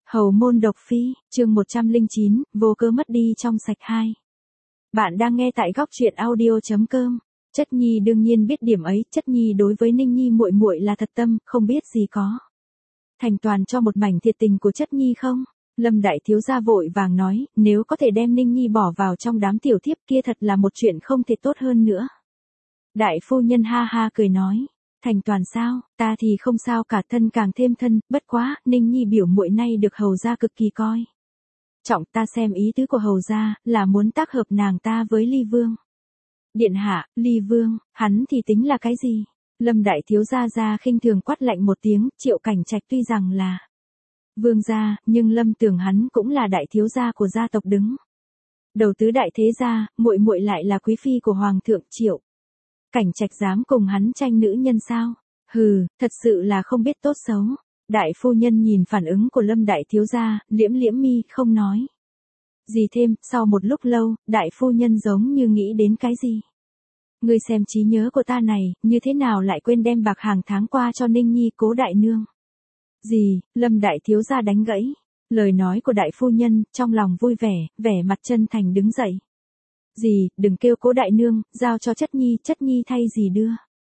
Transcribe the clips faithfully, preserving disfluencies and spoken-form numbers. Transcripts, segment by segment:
Hầu môn độc phi, chương một trăm lẻ chín, vô cớ mất đi trong sạch hai. Bạn đang nghe tại góc truyện audio.com. Chất Nhi đương nhiên biết điểm ấy, Chất Nhi đối với Ninh Nhi muội muội là thật tâm, không biết gì có. Thành toàn cho một mảnh thiệt tình của Chất Nhi không? Lâm đại thiếu gia vội vàng nói, nếu có thể đem Ninh Nhi bỏ vào trong đám tiểu thiếp kia thật là một chuyện không thể tốt hơn nữa. Đại phu nhân ha ha cười nói. Thành toàn sao, ta thì không sao cả, thân càng thêm thân, bất quá, Ninh Nhi biểu muội nay được hầu gia cực kỳ coi trọng, ta xem ý tứ của hầu gia là muốn tác hợp nàng ta với Ly Vương. Điện hạ, Ly Vương, hắn thì tính là cái gì? Lâm đại thiếu gia gia khinh thường quát lạnh một tiếng, Triệu Cảnh Trạch tuy rằng là vương gia, nhưng Lâm tưởng hắn cũng là đại thiếu gia của gia tộc đứng đầu tứ đại thế gia, muội muội lại là quý phi của hoàng thượng. Triệu Cảnh Trạch dám cùng hắn tranh nữ nhân sao? Hừ, thật sự là không biết tốt xấu. Đại phu nhân nhìn phản ứng của Lâm đại thiếu gia, liễm liễm mi không nói gì thêm. Sau một lúc lâu, đại phu nhân giống như nghĩ đến cái gì. Ngươi xem trí nhớ của ta này, như thế nào lại quên đem bạc hàng tháng qua cho Ninh Nhi Cố đại nương? Gì? Lâm đại thiếu gia đánh gãy lời nói của đại phu nhân, trong lòng vui vẻ, vẻ mặt chân thành đứng dậy. Gì, đừng kêu Cố đại nương, giao cho Chất Nhi, Chất Nhi thay gì đưa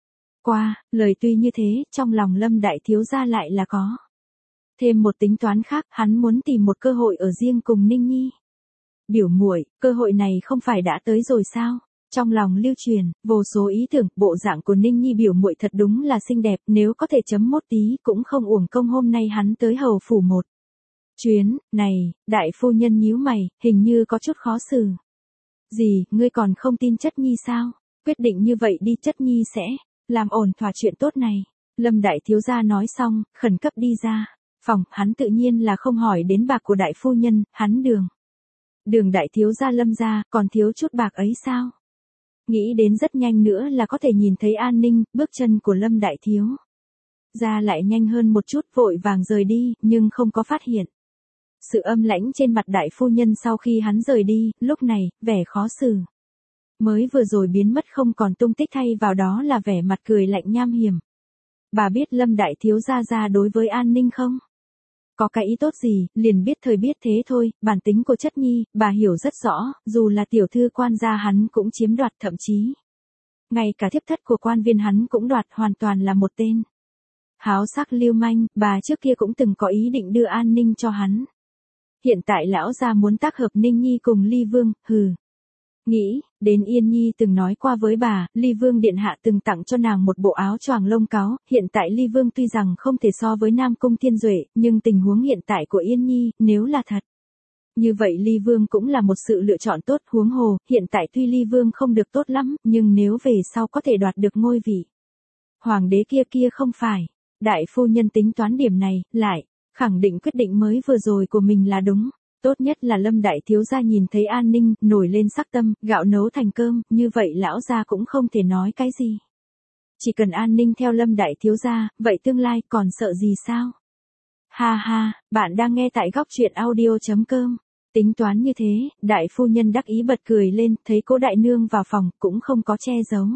qua. Lời tuy như thế, trong lòng Lâm đại thiếu gia lại là có thêm một tính toán khác, hắn muốn tìm một cơ hội ở riêng cùng Ninh Nhi biểu muội. Cơ hội này không phải đã tới rồi sao? Trong lòng lưu truyền vô số ý tưởng, bộ dạng của Ninh Nhi biểu muội thật đúng là xinh đẹp, nếu có thể chấm mốt tí cũng không uổng công hôm nay hắn tới hầu phủ một chuyến. Này, đại phu nhân nhíu mày, hình như có chút khó xử. Gì, ngươi còn không tin Chất Nhi sao? Quyết định như vậy đi, Chất Nhi sẽ làm ổn thỏa chuyện tốt này. Lâm đại thiếu gia nói xong, khẩn cấp đi ra phòng, hắn tự nhiên là không hỏi đến bạc của đại phu nhân, hắn đường. Đường đại thiếu gia Lâm gia, còn thiếu chút bạc ấy sao? Nghĩ đến rất nhanh nữa là có thể nhìn thấy An Ninh, bước chân của Lâm đại thiếu gia lại nhanh hơn một chút, vội vàng rời đi, nhưng không có phát hiện sự âm lãnh trên mặt đại phu nhân sau khi hắn rời đi. Lúc này, vẻ khó xử mới vừa rồi biến mất không còn tung tích, thay vào đó là vẻ mặt cười lạnh nham hiểm. Bà biết Lâm đại thiếu gia gia đối với An Ninh không có cái ý tốt gì, liền biết thời biết thế thôi. Bản tính của Chất Nhi, bà hiểu rất rõ, dù là tiểu thư quan gia hắn cũng chiếm đoạt, thậm chí ngay cả thiếp thất của quan viên hắn cũng đoạt, hoàn toàn là một tên háo sắc lưu manh. Bà trước kia cũng từng có ý định đưa An Ninh cho hắn. Hiện tại lão gia muốn tác hợp Ninh Nhi cùng Ly Vương, hừ. Nghĩ đến Yên Nhi từng nói qua với bà, Ly Vương điện hạ từng tặng cho nàng một bộ áo choàng lông cáo. Hiện tại Ly Vương tuy rằng không thể so với Nam Cung Thiên Duệ, nhưng tình huống hiện tại của Yên Nhi, nếu là thật như vậy Ly Vương cũng là một sự lựa chọn tốt. Huống hồ, hiện tại tuy Ly Vương không được tốt lắm, nhưng nếu về sau có thể đoạt được ngôi vị hoàng đế kia kia không phải. Đại phu nhân tính toán điểm này, lại khẳng định quyết định mới vừa rồi của mình là đúng. Tốt nhất là Lâm đại thiếu gia nhìn thấy An Ninh, nổi lên sắc tâm, gạo nấu thành cơm, như vậy lão gia cũng không thể nói cái gì. Chỉ cần An Ninh theo Lâm đại thiếu gia, vậy tương lai còn sợ gì sao? Ha ha, bạn đang nghe tại góc truyện audio.com. Tính toán như thế, đại phu nhân đắc ý bật cười lên, thấy Cố đại nương vào phòng, cũng không có che giấu.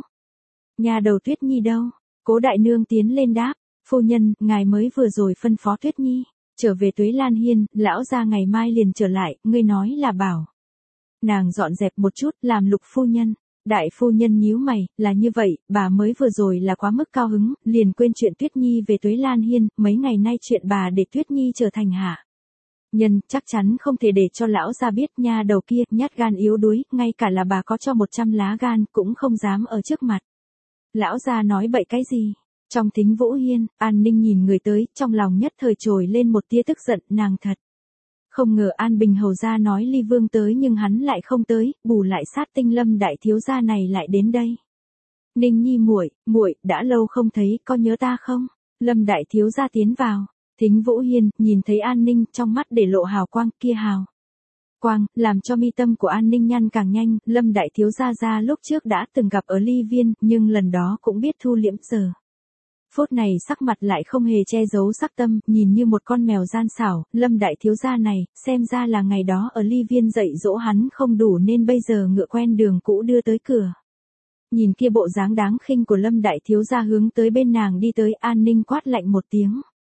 Nhà đầu Tuyết Nhi đâu? Cố đại nương tiến lên đáp, phu nhân, ngài mới vừa rồi phân phó Tuyết Nhi trở về Tuế Lan Hiên, lão gia ngày mai liền trở lại, ngươi nói là bảo nàng dọn dẹp một chút, làm Lục phu nhân. Đại phu nhân nhíu mày, là như vậy, bà mới vừa rồi là quá mức cao hứng, liền quên chuyện Tuyết Nhi về Tuế Lan Hiên. Mấy ngày nay chuyện bà để Tuyết Nhi trở thành hạ nhân, chắc chắn không thể để cho lão gia biết. Nha đầu kia nhát gan yếu đuối, ngay cả là bà có cho một trăm lá gan cũng không dám ở trước mặt lão gia nói bậy cái gì. Trong Thính Vũ Hiên, An Ninh nhìn người tới, trong lòng nhất thời trồi lên một tia tức giận, nàng thật không ngờ An Bình hầu gia nói Ly Vương tới nhưng hắn lại không tới, bù lại sát tinh Lâm đại thiếu gia này lại đến đây. Ninh Nhi muội, muội, đã lâu không thấy, có nhớ ta không? Lâm đại thiếu gia tiến vào Thính Vũ Hiên, nhìn thấy An Ninh, trong mắt để lộ hào quang, kia hào quang làm cho mi tâm của An Ninh nhăn càng nhanh. Lâm đại thiếu gia gia lúc trước đã từng gặp ở Ly Viên, nhưng lần đó cũng biết thu liễm, giờ phút này sắc mặt lại không hề che giấu sắc tâm, nhìn như một con mèo gian xảo. Lâm đại thiếu gia này, xem ra là ngày đó ở Ly Viên dạy dỗ hắn không đủ nên bây giờ ngựa quen đường cũ đưa tới cửa. Nhìn kia bộ dáng đáng khinh của Lâm đại thiếu gia hướng tới bên nàng đi tới, An Ninh quát lạnh một tiếng.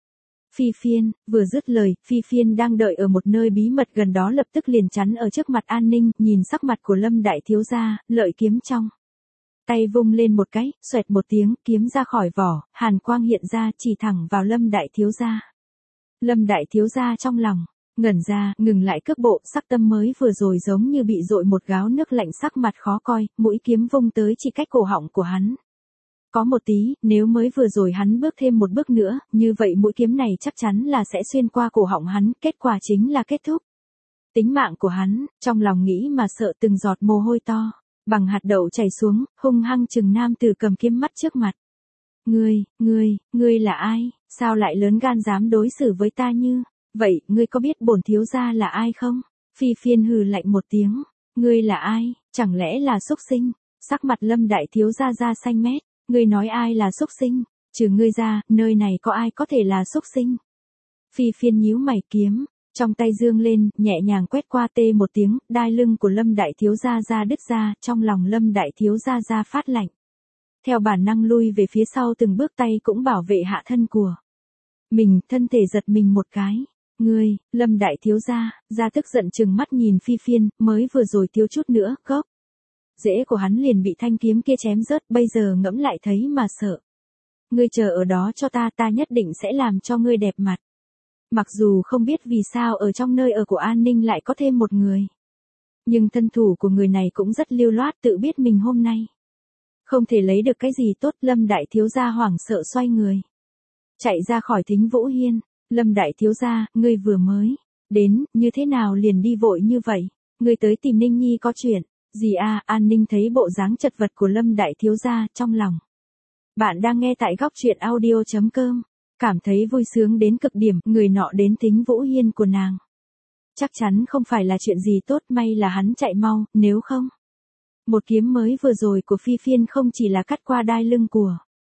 Phi Phiên, vừa dứt lời, Phi Phiên đang đợi ở một nơi bí mật gần đó lập tức liền chắn ở trước mặt An Ninh, nhìn sắc mặt của Lâm đại thiếu gia, lợi kiếm trong tay vung lên một cái, xoẹt một tiếng, kiếm ra khỏi vỏ, hàn quang hiện ra chỉ thẳng vào Lâm đại thiếu gia. Lâm đại thiếu gia trong lòng ngẩn ra, ngừng lại cước bộ, sắc tâm mới vừa rồi giống như bị dội một gáo nước lạnh, sắc mặt khó coi, mũi kiếm vung tới chỉ cách cổ họng của hắn. Có một tí, nếu mới vừa rồi hắn bước thêm một bước nữa, như vậy mũi kiếm này chắc chắn là sẽ xuyên qua cổ họng hắn, kết quả chính là kết thúc tính mạng của hắn. Trong lòng nghĩ mà sợ, từng giọt mồ hôi to bằng hạt đậu chảy xuống, hung hăng chừng nam tử cầm kiếm mắt trước mặt. Ngươi, ngươi, ngươi là ai, sao lại lớn gan dám đối xử với ta như vậy, ngươi có biết bổn thiếu gia là ai không? Phi Phiên hừ lạnh một tiếng, ngươi là ai, chẳng lẽ là xúc sinh? Sắc mặt Lâm đại thiếu gia ra xanh mét, ngươi nói ai là xúc sinh, trừ ngươi ra, nơi này có ai có thể là xúc sinh? Phi Phiên nhíu mày, kiếm trong tay dương lên, nhẹ nhàng quét qua, tê một tiếng, đai lưng của Lâm đại thiếu gia ra đứt ra, trong lòng Lâm đại thiếu gia ra phát lạnh. Theo bản năng lui về phía sau từng bước, tay cũng bảo vệ hạ thân của mình, thân thể giật mình một cái. Ngươi, Lâm đại thiếu gia, ra tức giận trừng mắt nhìn Phi Phiên, mới vừa rồi thiếu chút nữa, gốc rễ của hắn liền bị thanh kiếm kia chém rớt, bây giờ ngẫm lại thấy mà sợ. Ngươi chờ ở đó cho ta, ta nhất định sẽ làm cho ngươi đẹp mặt. Mặc dù không biết vì sao ở trong nơi ở của An Ninh lại có thêm một người, nhưng thân thủ của người này cũng rất lưu loát, tự biết mình hôm nay không thể lấy được cái gì tốt. Lâm đại thiếu gia hoảng sợ xoay người chạy ra khỏi Thính Vũ Hiên. Lâm đại thiếu gia, ngươi vừa mới đến, như thế nào liền đi vội như vậy? Ngươi tới tìm Ninh Nhi có chuyện gì à? An Ninh thấy bộ dáng chật vật của Lâm đại thiếu gia, trong lòng bạn đang nghe tại góc truyện audio chấm com, cảm thấy vui sướng đến cực điểm. Người nọ đến Thính Vũ Hiên của nàng chắc chắn không phải là chuyện gì tốt, may là hắn chạy mau, nếu không một kiếm mới vừa rồi của Phi Phiên không chỉ là cắt qua đai lưng của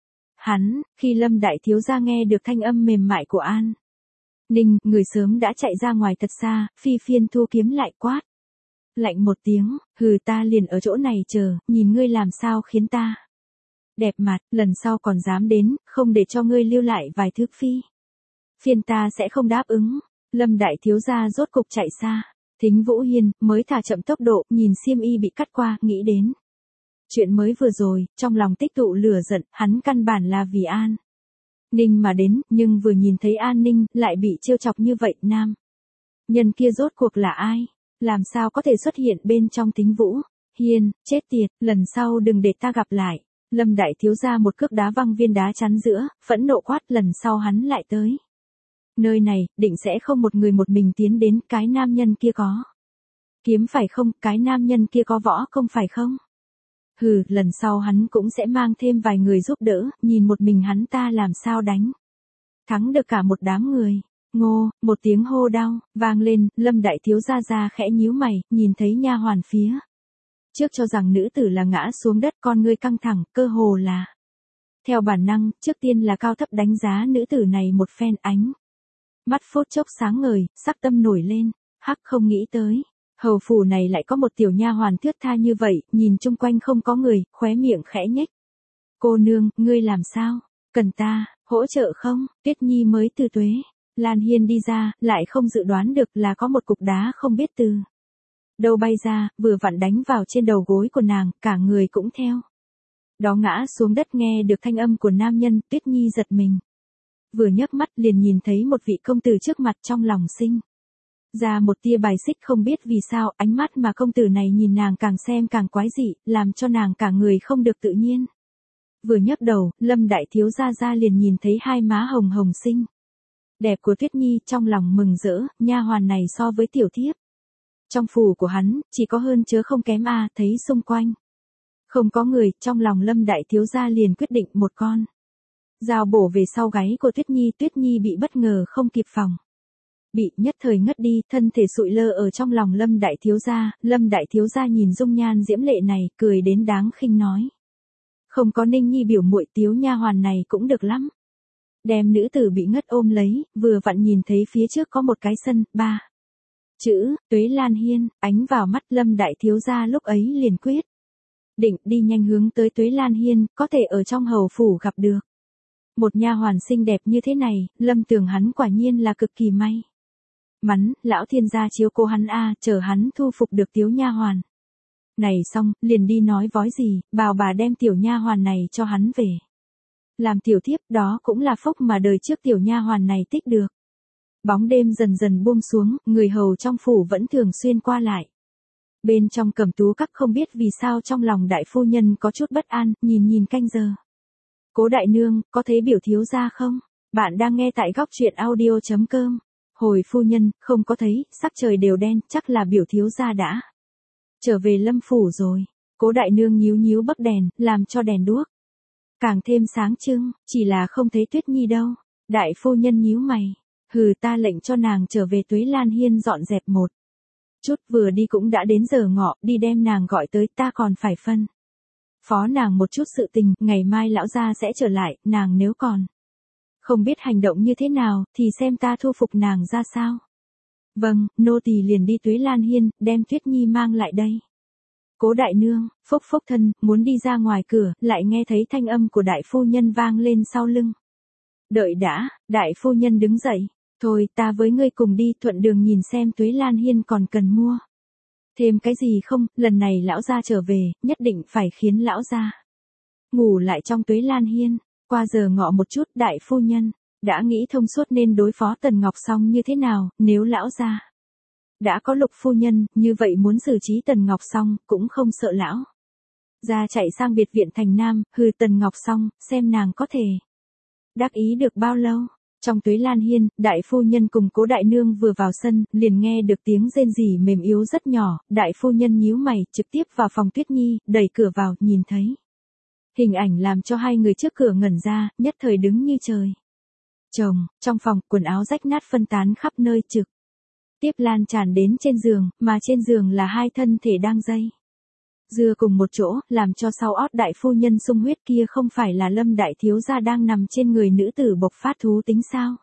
hắn. Khi Lâm đại thiếu gia nghe được thanh âm mềm mại của An Ninh, người sớm đã chạy ra ngoài thật xa. Phi Phiên thu kiếm lại, quát lạnh một tiếng, hừ, ta liền ở chỗ này chờ, nhìn ngươi làm sao khiến ta đẹp mặt, lần sau còn dám đến, không để cho ngươi lưu lại vài thước Phi Phiên ta sẽ không đáp ứng. Lâm đại thiếu gia rốt cục chạy xa Thính Vũ Hiên, mới thả chậm tốc độ, nhìn xiêm y bị cắt qua, nghĩ đến chuyện mới vừa rồi, trong lòng tích tụ lửa giận. Hắn căn bản là vì An Ninh mà đến, nhưng vừa nhìn thấy An Ninh, lại bị trêu chọc như vậy. Nam nhân kia rốt cuộc là ai? Làm sao có thể xuất hiện bên trong Thính Vũ Hiên? Chết tiệt, lần sau đừng để ta gặp lại. Lâm đại thiếu gia một cước đá văng viên đá chắn giữa, phẫn nộ quát, lần sau hắn lại tới nơi này, định sẽ không một người một mình tiến đến. Cái nam nhân kia có kiếm phải không? Cái nam nhân kia có võ công phải không? Hừ, lần sau hắn cũng sẽ mang thêm vài người giúp đỡ, nhìn một mình hắn ta làm sao đánh thắng được cả một đám người. Ngô, một tiếng hô đau vang lên, Lâm đại thiếu gia ra khẽ nhíu mày, nhìn thấy nha hoàn phía trước cho rằng nữ tử là ngã xuống đất, con ngươi căng thẳng, cơ hồ là theo bản năng, trước tiên là cao thấp đánh giá nữ tử này một phen, ánh mắt phút chốc sáng ngời, sắc tâm nổi lên. Hắc, không nghĩ tới hầu phủ này lại có một tiểu nha hoàn thướt tha như vậy. Nhìn chung quanh không có người, khóe miệng khẽ nhếch. Cô nương, ngươi làm sao? Cần ta hỗ trợ không? Tuyết Nhi mới từ Tuế Lan Hiên đi ra, lại không dự đoán được là có một cục đá không biết từ đâu bay ra, vừa vặn đánh vào trên đầu gối của nàng, cả người cũng theo đó ngã xuống đất. Nghe được thanh âm của nam nhân, Tuyết Nhi giật mình, vừa nhấc mắt liền nhìn thấy một vị công tử trước mặt, trong lòng sinh ra một tia bài xích. Không biết vì sao, ánh mắt mà công tử này nhìn nàng càng xem càng quái dị, làm cho nàng cả người không được tự nhiên. Vừa nhấc đầu, Lâm đại thiếu gia ra liền nhìn thấy hai má hồng hồng xinh đẹp của Tuyết Nhi, trong lòng mừng rỡ. Nha hoàn này so với tiểu thiếp trong phủ của hắn, chỉ có hơn chớ không kém a. Thấy xung quanh không có người, trong lòng Lâm đại thiếu gia liền quyết định một con dao bổ về sau gáy của Tuyết Nhi. Tuyết Nhi bị bất ngờ không kịp phòng bị, nhất thời ngất đi, thân thể sụi lơ ở trong lòng Lâm đại thiếu gia. Lâm đại thiếu gia nhìn dung nhan diễm lệ này, cười đến đáng khinh nói: không có Ninh Nhi biểu muội, Tiếu nha hoàn này cũng được lắm. Đem nữ tử bị ngất ôm lấy, vừa vặn nhìn thấy phía trước có một cái sân, ba chữ Tuế Lan Hiên ánh vào mắt. Lâm đại thiếu gia lúc ấy liền quyết định đi nhanh hướng tới Tuế Lan Hiên, có thể ở trong hầu phủ gặp được Một nha hoàn xinh đẹp như thế này, Lâm Tường hắn quả nhiên là cực kỳ may mắn, lão thiên gia chiếu cố hắn a, chờ hắn thu phục được tiểu nha hoàn. Này xong, liền đi nói vói gì, bảo bà đem tiểu nha hoàn này cho hắn về. Làm tiểu thiếp, đó cũng là phúc mà đời trước tiểu nha hoàn này tích được. Bóng đêm dần dần buông xuống, người hầu trong phủ vẫn thường xuyên qua lại. Bên trong Cẩm Tú Các không biết vì sao trong lòng đại phu nhân có chút bất an, nhìn nhìn canh giờ. Cố đại nương, có thấy biểu thiếu gia không? Bạn đang nghe tại góc truyện audio chấm com. Hồi phu nhân, không có thấy, sắc trời đều đen, chắc là biểu thiếu gia đã trở về Lâm phủ rồi. Cố đại nương nhíu nhíu bấc đèn, làm cho đèn đuốc càng thêm sáng trưng, chỉ là không thấy Tuyết Nhi đâu. Đại phu nhân nhíu mày, hừ, ta lệnh cho nàng trở về Tuế Lan Hiên dọn dẹp một chút, vừa đi cũng đã đến giờ ngọ, đi đem nàng gọi tới, ta còn phải phân phó nàng một chút sự tình, ngày mai lão gia sẽ trở lại, nàng nếu còn không biết hành động như thế nào, thì xem ta thu phục nàng ra sao. Vâng, nô tỳ liền đi Tuế Lan Hiên, đem Tuyết Nhi mang lại đây. Cố đại nương, phúc phúc thân, muốn đi ra ngoài cửa, lại nghe thấy thanh âm của đại phu nhân vang lên sau lưng. Đợi đã, đại phu nhân đứng dậy, thôi ta với ngươi cùng đi, thuận đường nhìn xem Tuế Lan Hiên còn cần mua thêm cái gì không, lần này lão gia trở về, nhất định phải khiến lão gia ngủ lại trong Tuế Lan Hiên. Qua giờ ngọ một chút, đại phu nhân đã nghĩ thông suốt nên đối phó Tần Ngọc Song như thế nào, nếu lão gia đã có Lục phu nhân, như vậy muốn xử trí Tần Ngọc Song, cũng không sợ lão gia chạy sang biệt viện thành Nam, hừ Tần Ngọc Song, xem nàng có thể đắc ý được bao lâu. Trong Tuế Lan Hiên, đại phu nhân cùng Cố đại nương vừa vào sân, liền nghe được tiếng rên rỉ mềm yếu rất nhỏ, đại phu nhân nhíu mày, trực tiếp vào phòng Tuyết Nhi, đẩy cửa vào, nhìn thấy hình ảnh làm cho hai người trước cửa ngẩn ra, nhất thời đứng như trời trồng. Trong phòng, quần áo rách nát phân tán khắp nơi, trực tiếp lan tràn đến trên giường, mà trên giường là hai thân thể đang dây dưa cùng một chỗ, làm cho sau ót đại phu nhân sung huyết kia không phải là Lâm đại thiếu gia đang nằm trên người nữ tử bộc phát thú tính sao?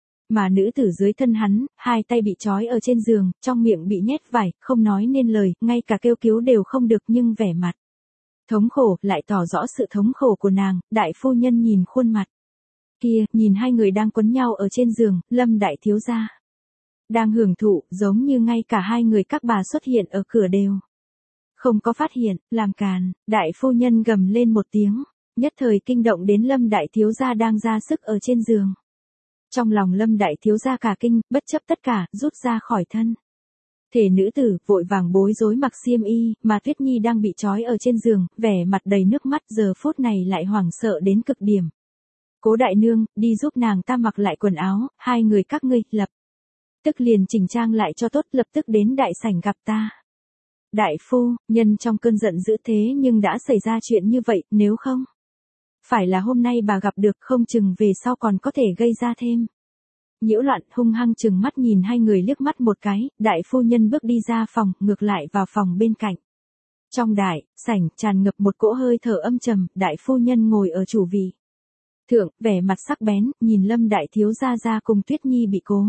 Mà nữ tử dưới thân hắn, hai tay bị trói ở trên giường, trong miệng bị nhét vải, không nói nên lời, ngay cả kêu cứu đều không được, nhưng vẻ mặt thống khổ lại tỏ rõ sự thống khổ của nàng. Đại phu nhân nhìn khuôn mặt kia, nhìn hai người đang quấn nhau ở trên giường, Lâm đại thiếu gia đang hưởng thụ, giống như ngay cả hai người các bà xuất hiện ở cửa đều không có phát hiện, làm càn. Đại phu nhân gầm lên một tiếng, nhất thời kinh động đến Lâm đại thiếu gia đang ra sức ở trên giường. Trong lòng Lâm đại thiếu gia cả kinh, bất chấp tất cả, rút ra khỏi thân thể nữ tử, vội vàng bối rối mặc xiêm y, mà Tuyết Nhi đang bị trói ở trên giường, vẻ mặt đầy nước mắt, giờ phút này lại hoảng sợ đến cực điểm. Cố đại nương, đi giúp nàng ta mặc lại quần áo, hai người các ngươi, lập tức liền chỉnh trang lại cho tốt, lập tức đến đại sảnh gặp ta. Đại phu, nhân trong cơn giận dữ thế nhưng đã xảy ra chuyện như vậy, nếu không phải là hôm nay bà gặp được, không chừng về sau còn có thể gây ra thêm nhiễu loạn. Hung hăng chừng mắt nhìn hai người liếc mắt một cái, đại phu nhân bước đi ra phòng, ngược lại vào phòng bên cạnh. Trong đại sảnh tràn ngập một cỗ hơi thở âm trầm, đại phu nhân ngồi ở chủ vị thượng, vẻ mặt sắc bén, nhìn Lâm đại thiếu gia ra cùng Tuyết Nhi bị Cố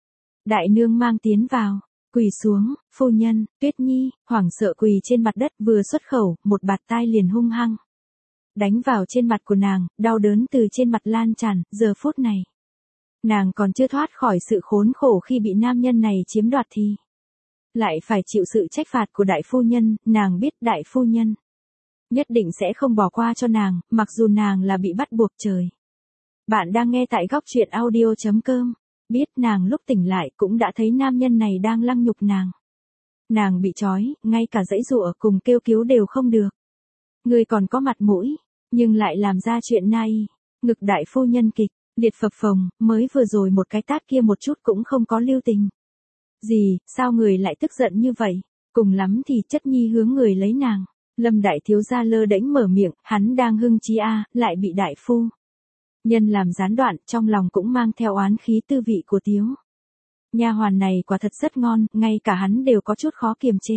đại nương mang tiến vào. Quỳ xuống, phu nhân. Tuyết Nhi hoảng sợ quỳ trên mặt đất, vừa xuất khẩu, một bạt tai liền hung hăng đánh vào trên mặt của nàng, đau đớn từ trên mặt lan tràn. Giờ phút này nàng còn chưa thoát khỏi sự khốn khổ khi bị nam nhân này chiếm đoạt thì lại phải chịu sự trách phạt của đại phu nhân. Nàng biết đại phu nhân nhất định sẽ không bỏ qua cho nàng, mặc dù nàng là bị bắt buộc. Trời. Bạn đang nghe tại góc truyện audio chấm com. Biết nàng lúc tỉnh lại cũng đã thấy nam nhân này đang lăng nhục nàng. Nàng bị trói, ngay cả giãy giụa cùng kêu cứu đều không được. Người còn có mặt mũi, nhưng lại làm ra chuyện nai. Ngực đại phu nhân kịch liệt phập phồng, mới vừa rồi một cái tát kia một chút cũng không có lưu tình gì, sao người lại tức giận như vậy? Cùng lắm thì Chất Nhi hướng người lấy nàng. Lâm đại thiếu gia lơ đễnh mở miệng, hắn đang hưng chí a, lại bị đại phu nhân làm gián đoạn, trong lòng cũng mang theo oán khí. Tư vị của tiếu nha hoàn này quả thật rất ngon, ngay cả hắn đều có chút khó kiềm chế.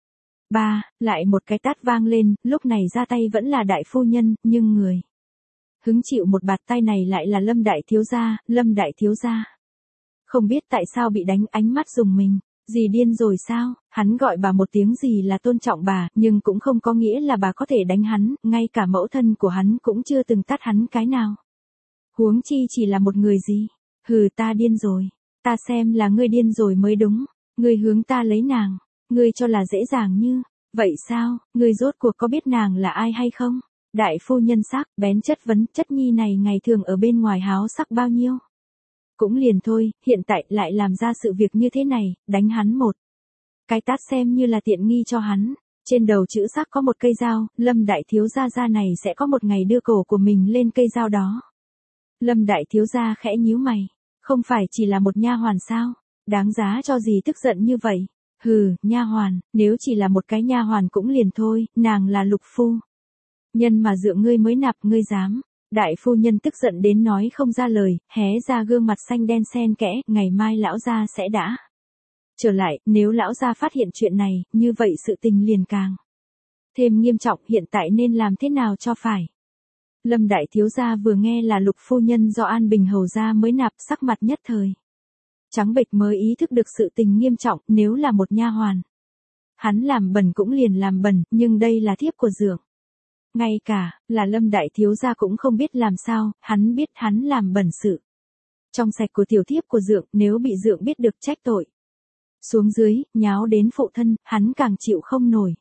Ba, lại một cái tát vang lên, lúc này ra tay vẫn là đại phu nhân, nhưng người hứng chịu một bạt tay này lại là Lâm đại thiếu gia. Lâm đại thiếu gia không biết tại sao bị đánh, ánh mắt rùng mình. Dì điên rồi sao? Hắn gọi bà một tiếng gì là tôn trọng bà, nhưng cũng không có nghĩa là bà có thể đánh hắn, ngay cả mẫu thân của hắn cũng chưa từng tát hắn cái nào. Huống chi chỉ là một người gì? Hừ, ta điên rồi. Ta xem là ngươi điên rồi mới đúng. Ngươi hướng ta lấy nàng. Ngươi cho là dễ dàng như. Vậy sao, ngươi rốt cuộc có biết nàng là ai hay không? Đại phu nhân sắc, bén chất vấn, chất nhi này ngày thường ở bên ngoài háo sắc bao nhiêu? Cũng liền thôi, hiện tại lại làm ra sự việc như thế này, đánh hắn một cái tát xem như là tiện nghi cho hắn. Trên đầu chữ sắc có một cây dao, Lâm đại thiếu gia gia này sẽ có một ngày đưa cổ của mình lên cây dao đó. Lâm đại thiếu gia khẽ nhíu mày, không phải chỉ là một nha hoàn sao? Đáng giá cho gì tức giận như vậy? Hừ, nha hoàn, nếu chỉ là một cái nha hoàn cũng liền thôi, nàng là Lục phu nhân mà dựa ngươi mới nạp, ngươi dám? Đại phu nhân tức giận đến nói không ra lời, hé ra gương mặt xanh đen xen kẽ, ngày mai lão gia sẽ đã trở lại, nếu lão gia phát hiện chuyện này, như vậy sự tình liền càng thêm nghiêm trọng, hiện tại nên làm thế nào cho phải? Lâm đại thiếu gia vừa nghe là Lục phu nhân do An Bình hầu gia mới nạp, sắc mặt nhất thời trắng bệch, mới ý thức được sự tình nghiêm trọng, nếu là một nha hoàn, hắn làm bẩn cũng liền làm bẩn, nhưng đây là thiếp của Dượng. Ngay cả là Lâm đại thiếu gia cũng không biết làm sao, hắn biết hắn làm bẩn sự trong sạch của tiểu thiếp của Dượng, nếu bị Dượng biết được trách tội xuống dưới, nháo đến phụ thân, hắn càng chịu không nổi.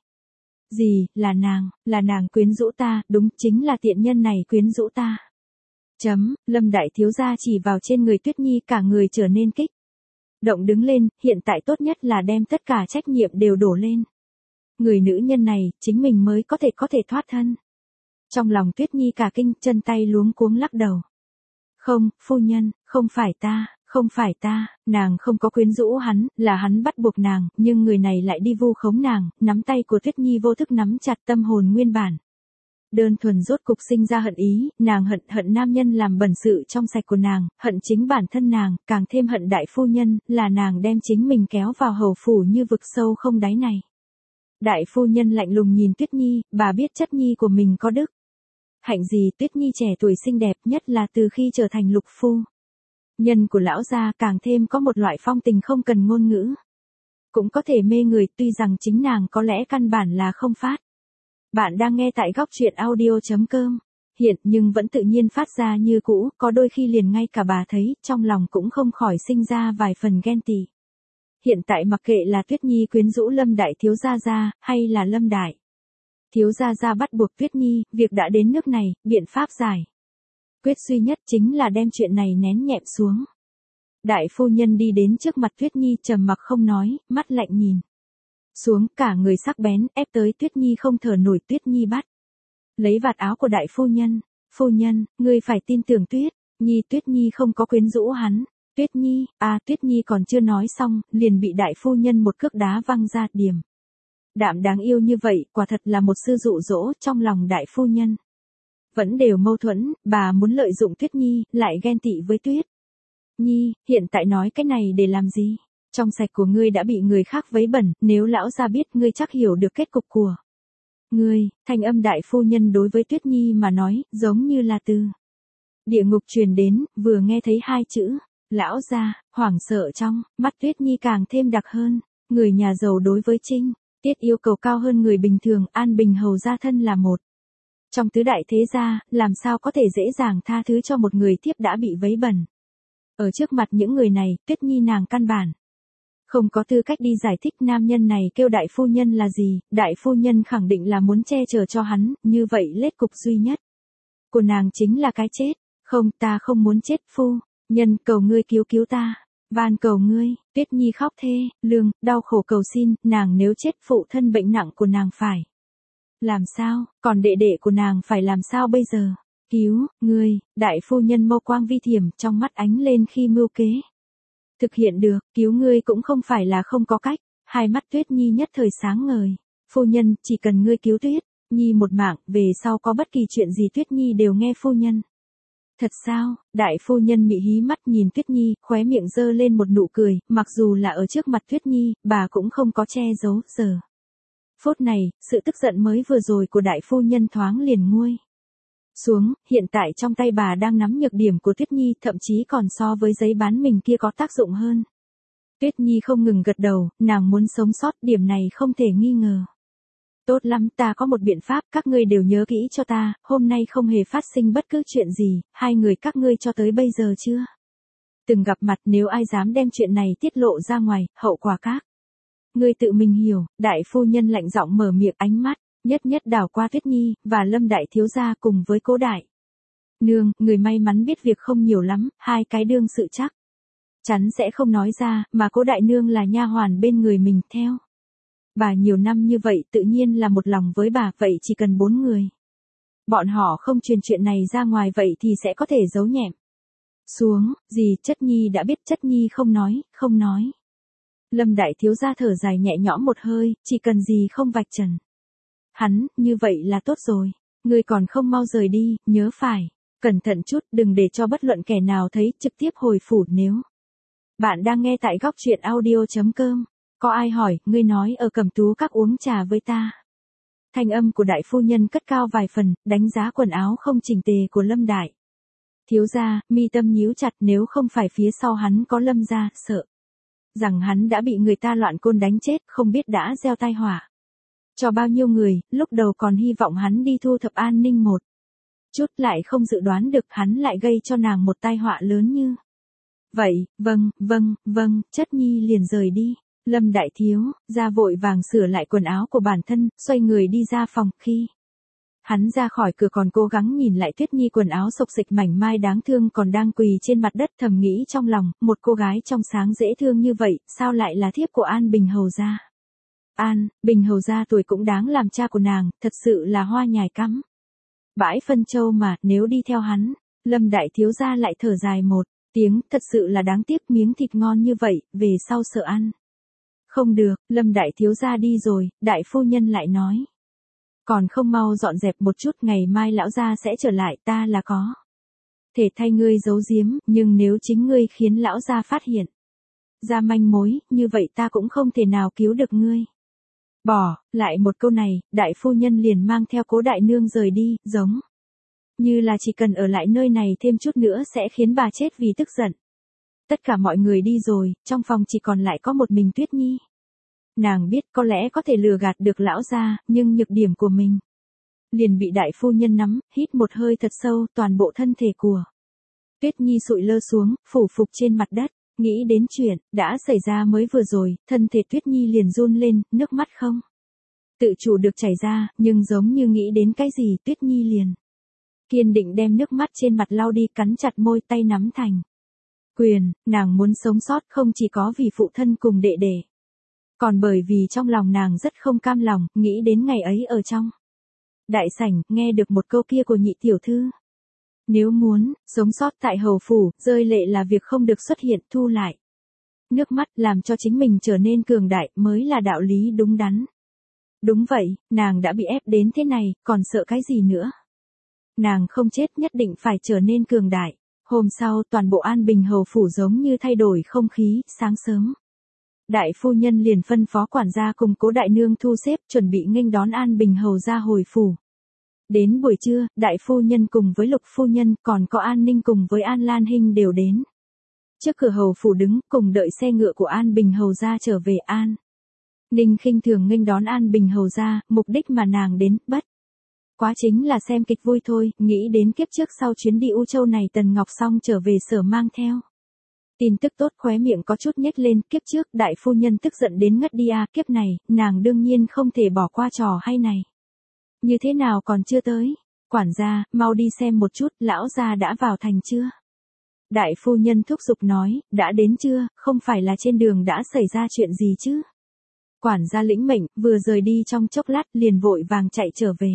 Gì, là nàng, là nàng quyến rũ ta, đúng, chính là tiện nhân này quyến rũ ta. Chấm, Lâm đại thiếu gia chỉ vào trên người Tuyết Nhi, cả người trở nên kích động đứng lên, hiện tại tốt nhất là đem tất cả trách nhiệm đều đổ lên người nữ nhân này, chính mình mới có thể có thể thoát thân. Trong lòng Tuyết Nhi cả kinh, chân tay luống cuống lắc đầu. Không, phu nhân, không phải ta, không phải ta, nàng không có quyến rũ hắn, là hắn bắt buộc nàng, nhưng người này lại đi vu khống nàng, nắm tay của Tuyết Nhi vô thức nắm chặt, tâm hồn nguyên bản đơn thuần rốt cục sinh ra hận ý, nàng hận hận nam nhân làm bẩn sự trong sạch của nàng, hận chính bản thân nàng, càng thêm hận đại phu nhân, là nàng đem chính mình kéo vào hầu phủ như vực sâu không đáy này. Đại phu nhân lạnh lùng nhìn Tuyết Nhi, bà biết chất nhi của mình có đức hạnh gì. Tuyết Nhi trẻ tuổi xinh đẹp, nhất là từ khi trở thành Lục phu nhân của lão gia, càng thêm có một loại phong tình không cần ngôn ngữ cũng có thể mê người, tuy rằng chính nàng có lẽ căn bản là không phát. Bạn đang nghe tại góc truyện audio chấm com. Hiện nhưng vẫn tự nhiên phát ra như cũ, có đôi khi liền ngay cả bà thấy, trong lòng cũng không khỏi sinh ra vài phần ghen tị. Hiện tại mặc kệ là Tuyết Nhi quyến rũ Lâm đại thiếu gia gia, hay là Lâm đại thiếu gia gia bắt buộc Tuyết Nhi, việc đã đến nước này, biện pháp giải quyết duy nhất chính là đem chuyện này nén nhẹm xuống. Đại phu nhân đi đến trước mặt Tuyết Nhi, trầm mặc không nói, mắt lạnh nhìn xuống, cả người sắc bén, ép tới Tuyết Nhi không thở nổi. Tuyết Nhi bắt lấy vạt áo của đại phu nhân. Phu nhân, ngươi phải tin tưởng Tuyết Nhi, Tuyết Nhi không có quyến rũ hắn. Tuyết Nhi, à Tuyết Nhi còn chưa nói xong, liền bị đại phu nhân một cước đá văng ra. Điểm đạm đáng yêu như vậy, quả thật là một sư dụ dỗ. Trong lòng đại phu nhân vẫn đều mâu thuẫn, bà muốn lợi dụng Tuyết Nhi, lại ghen tị với Tuyết Nhi, hiện tại nói cái này để làm gì? Trong sạch của ngươi đã bị người khác vấy bẩn, nếu lão gia biết, ngươi chắc hiểu được kết cục của ngươi. Thanh âm đại phu nhân đối với Tuyết Nhi mà nói, giống như là từ địa ngục truyền đến, vừa nghe thấy hai chữ lão gia, hoảng sợ trong mắt Tuyết Nhi càng thêm đặc hơn. Người nhà giàu đối với Trinh Tiết yêu cầu cao hơn người bình thường, An Bình hầu gia thân là một trong tứ đại thế gia, làm sao có thể dễ dàng tha thứ cho một người thiếp đã bị vấy bẩn. Ở trước mặt những người này, Tuyết Nhi nàng căn bản không có tư cách đi giải thích nam nhân này kêu đại phu nhân là gì. Đại phu nhân khẳng định là muốn che chở cho hắn, như vậy lết cục duy nhất của nàng chính là cái chết. Không, ta không muốn chết, phu nhân, cầu ngươi cứu cứu ta, van cầu ngươi. Tuyết Nhi khóc thê lương, đau khổ cầu xin, nàng nếu chết, phụ thân bệnh nặng của nàng phải làm sao, còn đệ đệ của nàng phải làm sao bây giờ? Cứu, ngươi. Đại phu nhân mâu quang vi thiểm, trong mắt ánh lên khi mưu kế thực hiện được, cứu ngươi cũng không phải là không có cách. Hai mắt Tuyết Nhi nhất thời sáng ngời. Phu nhân, chỉ cần ngươi cứu Tuyết Nhi một mạng, về sau có bất kỳ chuyện gì Tuyết Nhi đều nghe phu nhân. Thật sao? Đại phu nhân mị hí mắt nhìn Tuyết Nhi, khóe miệng giơ lên một nụ cười, mặc dù là ở trước mặt Tuyết Nhi, bà cũng không có che giấu. Giờ phút này, sự tức giận mới vừa rồi của đại phu nhân thoáng liền nguôi xuống, hiện tại trong tay bà đang nắm nhược điểm của Tuyết Nhi, thậm chí còn so với giấy bán mình kia có tác dụng hơn. Tuyết Nhi không ngừng gật đầu, nàng muốn sống sót, điểm này không thể nghi ngờ. Tốt lắm, ta có một biện pháp, các ngươi đều nhớ kỹ cho ta, hôm nay không hề phát sinh bất cứ chuyện gì, hai người các ngươi cho tới bây giờ chưa từng gặp mặt, nếu ai dám đem chuyện này tiết lộ ra ngoài, hậu quả các ngươi tự mình hiểu. Đại phu nhân lạnh giọng mở miệng, ánh mắt nhất nhất đảo qua Tuyết Nhi và Lâm đại thiếu gia cùng với Cố đại nương, người may mắn biết việc không nhiều lắm, hai cái đương sự chắc chắn sẽ không nói ra, mà Cố đại nương là nha hoàn bên người mình, theo bà nhiều năm như vậy tự nhiên là một lòng với bà, vậy chỉ cần bốn người bọn họ không truyền chuyện này ra ngoài vậy thì sẽ có thể giấu nhẹm xuống. Gì, Chất Nhi đã biết, Chất Nhi không nói, không nói. Lâm đại thiếu gia thở dài nhẹ nhõm một hơi, chỉ cần gì không vạch trần hắn, như vậy là tốt rồi. Ngươi còn không mau rời đi, nhớ phải cẩn thận chút, đừng để cho bất luận kẻ nào thấy, trực tiếp hồi phủ. Nếu bạn đang nghe tại góc truyện audio chấm com, có ai hỏi, ngươi nói ở Cẩm Tú các uống trà với ta. Thanh âm của đại phu nhân cất cao vài phần, đánh giá quần áo không chỉnh tề của Lâm đại thiếu gia, mi tâm nhíu chặt, nếu không phải phía sau hắn có Lâm gia, sợ rằng hắn đã bị người ta loạn côn đánh chết, không biết đã gieo tai họa cho bao nhiêu người. Lúc đầu còn hy vọng hắn đi thu thập An Ninh một chút, lại không dự đoán được hắn lại gây cho nàng một tai họa lớn như vậy. Vâng, vâng, vâng, Chất Nhi liền rời đi. Lâm đại thiếu gia vội vàng sửa lại quần áo của bản thân, xoay người đi ra phòng. Khi hắn ra khỏi cửa còn cố gắng nhìn lại Tuyết Nhi quần áo xộc xịch mảnh mai đáng thương còn đang quỳ trên mặt đất, thầm nghĩ trong lòng, một cô gái trong sáng dễ thương như vậy, sao lại là thiếp của An Bình hầu gia. An Bình hầu gia tuổi cũng đáng làm cha của nàng, thật sự là hoa nhài cắm bãi phân châu mà, nếu đi theo hắn. Lâm đại thiếu gia lại thở dài một tiếng, thật sự là đáng tiếc, miếng thịt ngon như vậy, về sau sợ ăn không được. Lâm đại thiếu gia đi rồi, đại phu nhân lại nói, còn không mau dọn dẹp một chút, ngày mai lão gia sẽ trở lại, ta là có thể thay ngươi giấu giếm, nhưng nếu chính ngươi khiến lão gia phát hiện ra manh mối, như vậy ta cũng không thể nào cứu được ngươi. Bỏ lại một câu này, đại phu nhân liền mang theo Cố đại nương rời đi, giống như là chỉ cần ở lại nơi này thêm chút nữa sẽ khiến bà chết vì tức giận. Tất cả mọi người đi rồi, trong phòng chỉ còn lại có một mình Tuyết Nhi. Nàng biết có lẽ có thể lừa gạt được lão gia, nhưng nhược điểm của mình liền bị đại phu nhân nắm. Hít một hơi thật sâu, toàn bộ thân thể của Tuyết Nhi sụi lơ xuống, phủ phục trên mặt đất. Nghĩ đến chuyện đã xảy ra mới vừa rồi, thân thể Tuyết Nhi liền run lên, nước mắt không tự chủ được chảy ra, nhưng giống như nghĩ đến cái gì, Tuyết Nhi liền kiên định đem nước mắt trên mặt lau đi, cắn chặt môi, tay nắm thành quyền. Nàng muốn sống sót không chỉ có vì phụ thân cùng đệ đệ, còn bởi vì trong lòng nàng rất không cam lòng. Nghĩ đến ngày ấy ở trong đại sảnh, nghe được một câu kia của nhị tiểu thư, nếu muốn sống sót tại hầu phủ, rơi lệ là việc không được xuất hiện, thu lại nước mắt, làm cho chính mình trở nên cường đại, mới là đạo lý đúng đắn. Đúng vậy, nàng đã bị ép đến thế này, còn sợ cái gì nữa. Nàng không chết, nhất định phải trở nên cường đại. Hôm sau, toàn bộ An Bình hầu phủ giống như thay đổi không khí. Sáng sớm, đại phu nhân liền phân phó quản gia cùng Cố đại nương thu xếp, chuẩn bị nghênh đón An Bình hầu ra hồi phủ. Đến buổi trưa, đại phu nhân cùng với Lục phu nhân, còn có An Ninh cùng với An Lan Hinh đều đến trước cửa hầu phủ đứng, cùng đợi xe ngựa của An Bình hầu ra trở về. An Ninh khinh thường nghênh đón An Bình hầu ra, mục đích mà nàng đến, bất quá chính là xem kịch vui thôi. Nghĩ đến kiếp trước sau chuyến đi U Châu này Tần Ngọc Song trở về sở mang theo tin tức tốt, khóe miệng có chút nhếch lên. Kiếp trước đại phu nhân tức giận đến ngất đi à, kiếp này, nàng đương nhiên không thể bỏ qua trò hay này. Như thế nào còn chưa tới? Quản gia, mau đi xem một chút, lão gia đã vào thành chưa? Đại phu nhân thúc giục nói, đã đến chưa, không phải là trên đường đã xảy ra chuyện gì chứ? Quản gia lĩnh mệnh, vừa rời đi trong chốc lát, liền vội vàng chạy trở về.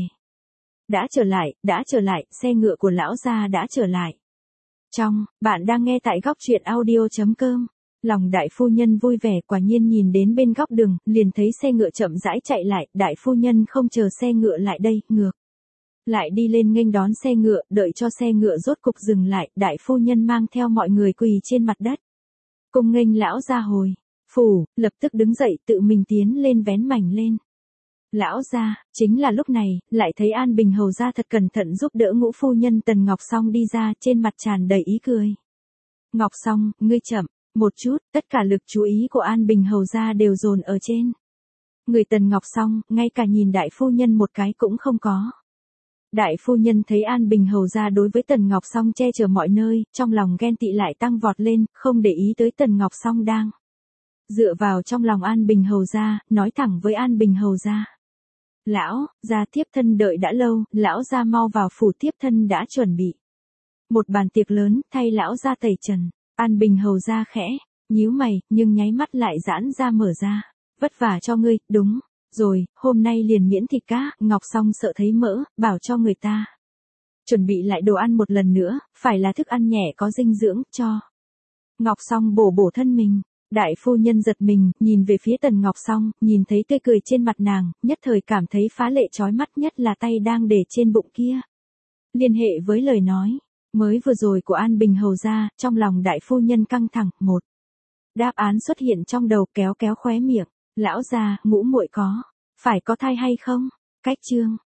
Đã trở lại, đã trở lại, xe ngựa của lão gia đã trở lại. Trong, bạn đang nghe tại góc truyện audio chấm com. Lòng đại phu nhân vui vẻ, quả nhiên nhìn đến bên góc đường, liền thấy xe ngựa chậm rãi chạy lại, đại phu nhân không chờ xe ngựa lại đây, ngược lại đi lên nghênh đón xe ngựa, đợi cho xe ngựa rốt cục dừng lại, đại phu nhân mang theo mọi người quỳ trên mặt đất. Cùng nghênh lão gia hồi phủ, lập tức đứng dậy tự mình tiến lên vén mảnh lên. Lão gia, chính là lúc này, lại thấy An Bình hầu gia thật cẩn thận giúp đỡ ngũ phu nhân Tần Ngọc Song đi ra, trên mặt tràn đầy ý cười. Ngọc Song, ngươi chậm một chút, tất cả lực chú ý của An Bình hầu gia đều dồn ở trên Người Tần Ngọc Song, ngay cả nhìn đại phu nhân một cái cũng không có. Đại phu nhân thấy An Bình hầu gia đối với Tần Ngọc Song che chở mọi nơi, trong lòng ghen tị lại tăng vọt lên, không để ý tới Tần Ngọc Song đang dựa vào trong lòng An Bình hầu gia, nói thẳng với An Bình hầu gia. Lão, gia thiếp thân đợi đã lâu, lão gia mau vào phủ, thiếp thân đã chuẩn bị một bàn tiệc lớn, thay lão gia tẩy trần. An Bình hầu gia khẽ nhíu mày, nhưng nháy mắt lại giãn ra mở ra. Vất vả cho ngươi, đúng rồi, hôm nay liền miễn thịt cá. Ngọc Song sợ thấy mỡ, bảo cho người ta chuẩn bị lại đồ ăn một lần nữa, phải là thức ăn nhẹ có dinh dưỡng, cho Ngọc Song bổ bổ thân mình. Đại phu nhân giật mình, nhìn về phía Tần Ngọc Song, nhìn thấy tươi cười trên mặt nàng, nhất thời cảm thấy phá lệ chói mắt, nhất là tay đang để trên bụng kia. Liên hệ với lời nói mới vừa rồi của An Bình hầu gia, trong lòng đại phu nhân căng thẳng. Một đáp án xuất hiện trong đầu, kéo kéo khóe miệng. Lão gia, ngũ muội có phải có thai hay không? Cách chương